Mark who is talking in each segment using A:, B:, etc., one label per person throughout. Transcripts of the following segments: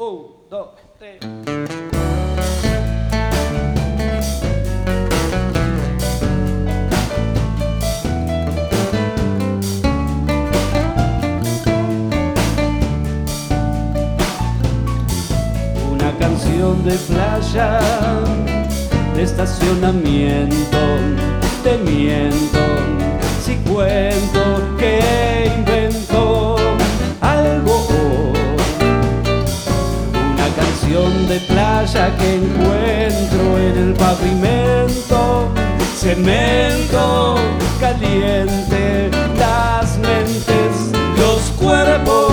A: 2, 3. Una canción de playa, de estacionamiento, te miento si cuento que invento algo. Una canción de playa que encuentro en el pavimento, cemento caliente, las mentes, los cuerpos.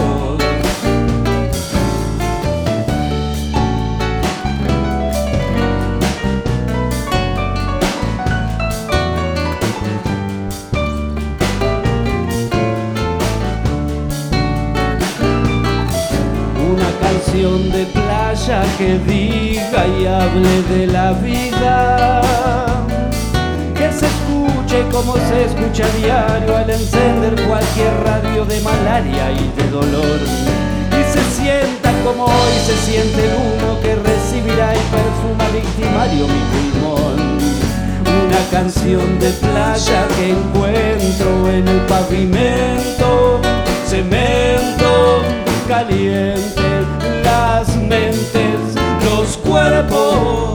A: De playa que diga y hable de la vida, que se escuche como se escucha a diario al encender cualquier radio de malaria y de dolor, y se sienta como hoy se siente el humo que recibirá y perfuma victimario mi pulmón. Una canción de playa que encuentro en el pavimento, cemento caliente, las mentes, los cuerpos.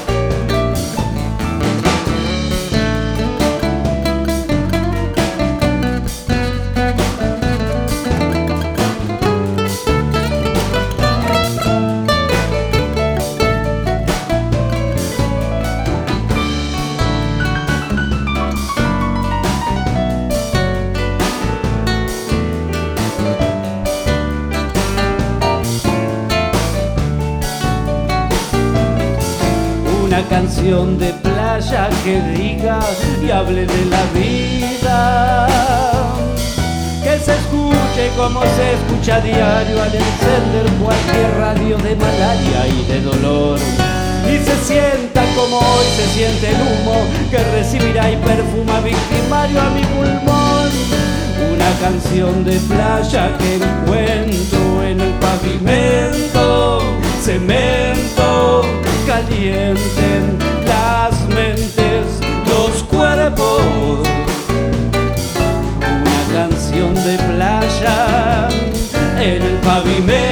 A: Una canción de playa que diga y hable de la vida, que se escuche como se escucha a diario al encender cualquier radio de malaria y de dolor, y se sienta como hoy se siente el humo que recibirá y perfuma victimario a mi pulmón. Una canción de playa que encuentro en el pavimento, cemento calienten las mentes, los cuerpos. Una canción de playa en el pavimento.